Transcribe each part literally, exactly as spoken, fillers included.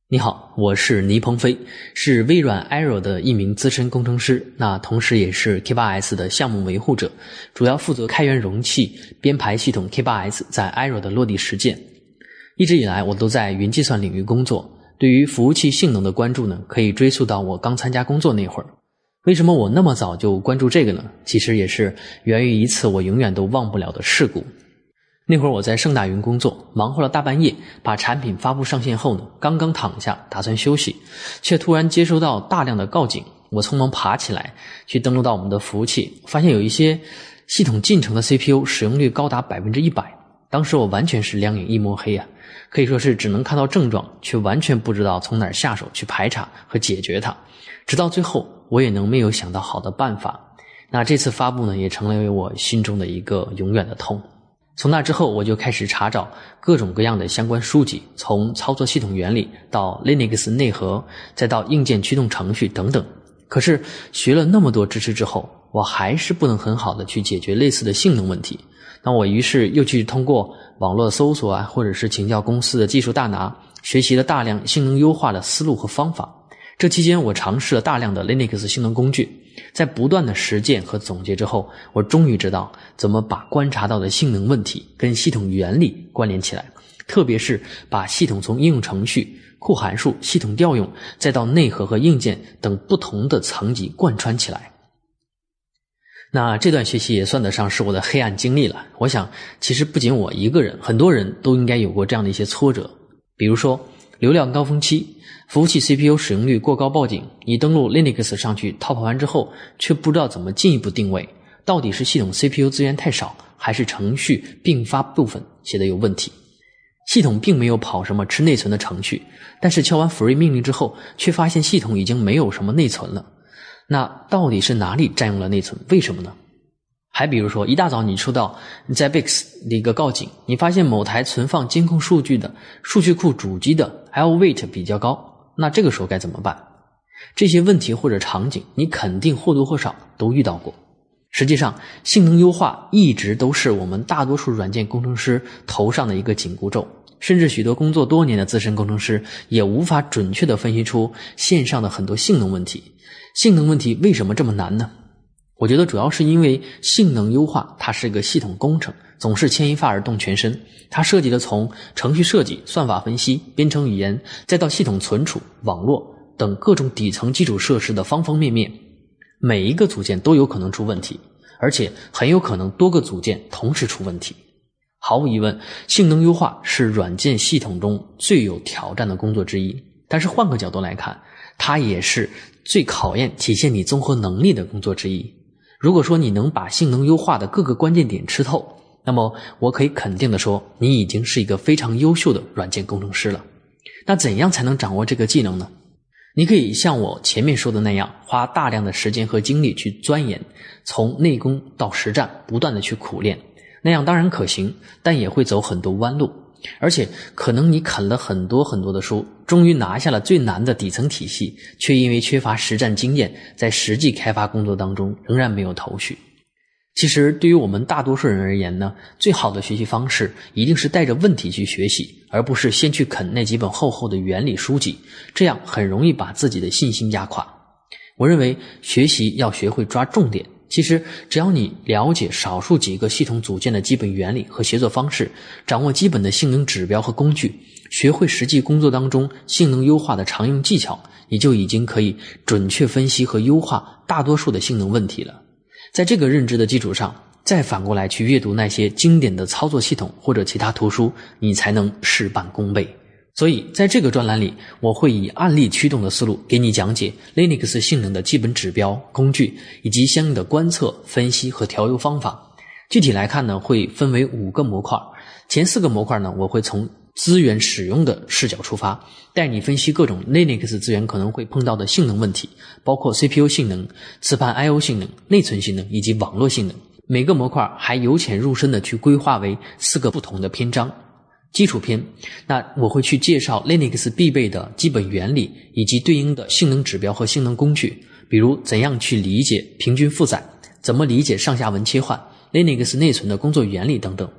你好，我是倪鹏飞，是微软 Aero 的一名资深工程师，那同时也是 K 八 S 的项目维护者，主要负责开源容器编排系统 K 八 S 在 Aero 的落地实践。一直以来我都在云计算领域工作，对于服务器性能的关注呢，可以追溯到我刚参加工作那会儿。为什么我那么早就关注这个呢？其实也是源于一次我永远都忘不了的事故。那会儿我在盛大云工作，忙活了大半夜，把产品发布上线后呢，刚刚躺下打算休息，却突然接收到大量的告警。我匆忙爬起来去登录到我们的服务器，发现有一些系统进程的 C P U 使用率高达 百分之百。 当时我完全是两眼一抹黑啊，可以说是只能看到症状，却完全不知道从哪儿下手去排查和解决它。直到最后我也能没有想到好的办法。那这次发布呢，也成为我心中的一个永远的痛。从那之后我就开始查找各种各样的相关书籍，从操作系统原理到 Linux 内核，再到硬件驱动程序等等。可是学了那么多知识之后，我还是不能很好的去解决类似的性能问题。那我于是又去通过网络搜索啊，或者是请教公司的技术大拿，学习了大量性能优化的思路和方法。这期间我尝试了大量的 Linux 性能工具，在不断的实践和总结之后，我终于知道怎么把观察到的性能问题跟系统原理关联起来，特别是把系统从应用程序、库函数、系统调用，再到内核和硬件等不同的层级贯穿起来。那这段学习也算得上是我的黑暗经历了。我想其实不仅我一个人，很多人都应该有过这样的一些挫折。比如说流量高峰期，服务器 C P U 使用率过高报警，你登录 Linux 上去套跑完之后，却不知道怎么进一步定位，到底是系统 C P U 资源太少，还是程序并发部分写的有问题。系统并没有跑什么吃内存的程序，但是敲完 free 命令之后，却发现系统已经没有什么内存了。那到底是哪里占用了内存？为什么呢？还比如说一大早你收到你在 Bix 的一个告警，你发现某台存放监控数据的数据库主机的 L weight 比较高，那这个时候该怎么办？这些问题或者场景你肯定或多或少都遇到过。实际上性能优化一直都是我们大多数软件工程师头上的一个紧箍咒，甚至许多工作多年的资深工程师也无法准确地分析出线上的很多性能问题。性能问题为什么这么难呢？我觉得主要是因为性能优化它是一个系统工程，总是牵一发而动全身。它涉及的从程序设计、算法分析、编程语言，再到系统存储、网络等各种底层基础设施的方方面面，每一个组件都有可能出问题，而且很有可能多个组件同时出问题。毫无疑问，性能优化是软件系统中最有挑战的工作之一，但是换个角度来看，它也是最考验体现你综合能力的工作之一。如果说你能把性能优化的各个关键点吃透，那么我可以肯定的说，你已经是一个非常优秀的软件工程师了。那怎样才能掌握这个技能呢？你可以像我前面说的那样，花大量的时间和精力去钻研，从内功到实战不断的去苦练，那样当然可行，但也会走很多弯路。而且可能你啃了很多很多的书，终于拿下了最难的底层体系，却因为缺乏实战经验，在实际开发工作当中仍然没有头绪。其实对于我们大多数人而言呢，最好的学习方式一定是带着问题去学习，而不是先去啃那几本厚厚的原理书籍，这样很容易把自己的信心压垮。我认为学习要学会抓重点，其实只要你了解少数几个系统组件的基本原理和协作方式，掌握基本的性能指标和工具，学会实际工作当中性能优化的常用技巧，你就已经可以准确分析和优化大多数的性能问题了。在这个认知的基础上，再反过来去阅读那些经典的操作系统或者其他图书，你才能事半功倍。所以在这个专栏里，我会以案例驱动的思路给你讲解 Linux 性能的基本指标、工具以及相应的观测、分析和调优方法。具体来看呢，会分为五个模块。前四个模块呢，我会从资源使用的视角出发，带你分析各种 Linux 资源可能会碰到的性能问题，包括 C P U 性能、磁盘 I O 性能、内存性能以及网络性能。每个模块还由浅入深的去规划为四个不同的篇章。基础篇，那我会去介绍 Linux 必备的基本原理以及对应的性能指标和性能工具，比如怎样去理解平均负载，怎么理解上下文切换， Linux 内存的工作原理等等。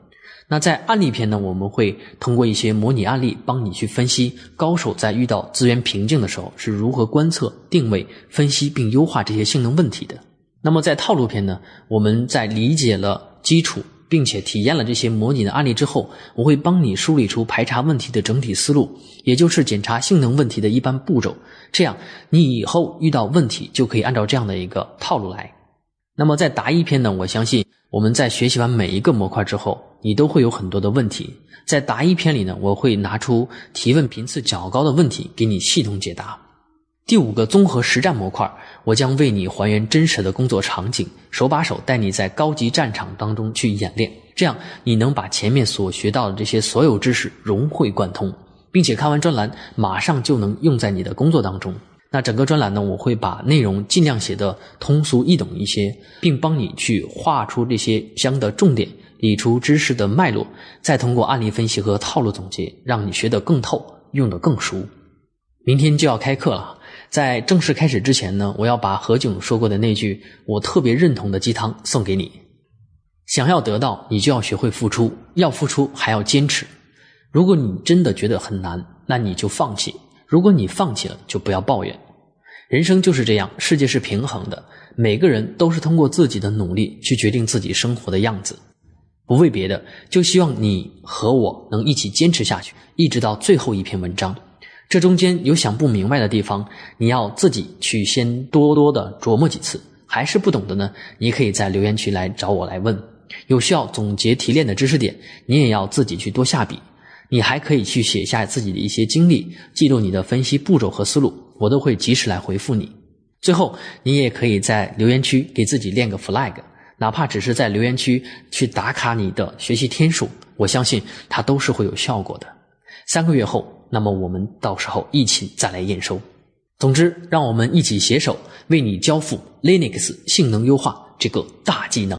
那在案例篇呢，我们会通过一些模拟案例帮你去分析高手在遇到资源瓶颈的时候是如何观测、定位、分析并优化这些性能问题的。那么在套路篇呢，我们在理解了基础并且体验了这些模拟的案例之后，我会帮你梳理出排查问题的整体思路，也就是检查性能问题的一般步骤，这样你以后遇到问题就可以按照这样的一个套路来。那么在答疑篇呢，我相信我们在学习完每一个模块之后，你都会有很多的问题。在答疑篇里呢，我会拿出提问频次较高的问题给你系统解答。第五个综合实战模块，我将为你还原真实的工作场景，手把手带你在高级战场当中去演练，这样你能把前面所学到的这些所有知识融会贯通，并且看完专栏马上就能用在你的工作当中。那整个专栏呢，我会把内容尽量写得通俗易懂一些，并帮你去画出这些相的重点，理出知识的脉络，再通过案例分析和套路总结，让你学得更透，用得更熟。明天就要开课了，在正式开始之前呢，我要把何炅说过的那句我特别认同的鸡汤送给你。想要得到，你就要学会付出，要付出还要坚持。如果你真的觉得很难，那你就放弃。如果你放弃了，就不要抱怨。人生就是这样，世界是平衡的，每个人都是通过自己的努力去决定自己生活的样子。不为别的，就希望你和我能一起坚持下去，一直到最后一篇文章。这中间有想不明白的地方，你要自己去先多多的琢磨几次。还是不懂的呢，你可以在留言区来找我来问。有需要总结提炼的知识点，你也要自己去多下笔。你还可以去写下自己的一些经历，记录你的分析步骤和思路，我都会及时来回复你。最后，你也可以在留言区给自己练个 flag， 哪怕只是在留言区去打卡你的学习天数，我相信它都是会有效果的。三个月后，那么我们到时候一起再来验收。总之，让我们一起携手为你交付 Linux 性能优化这个大技能。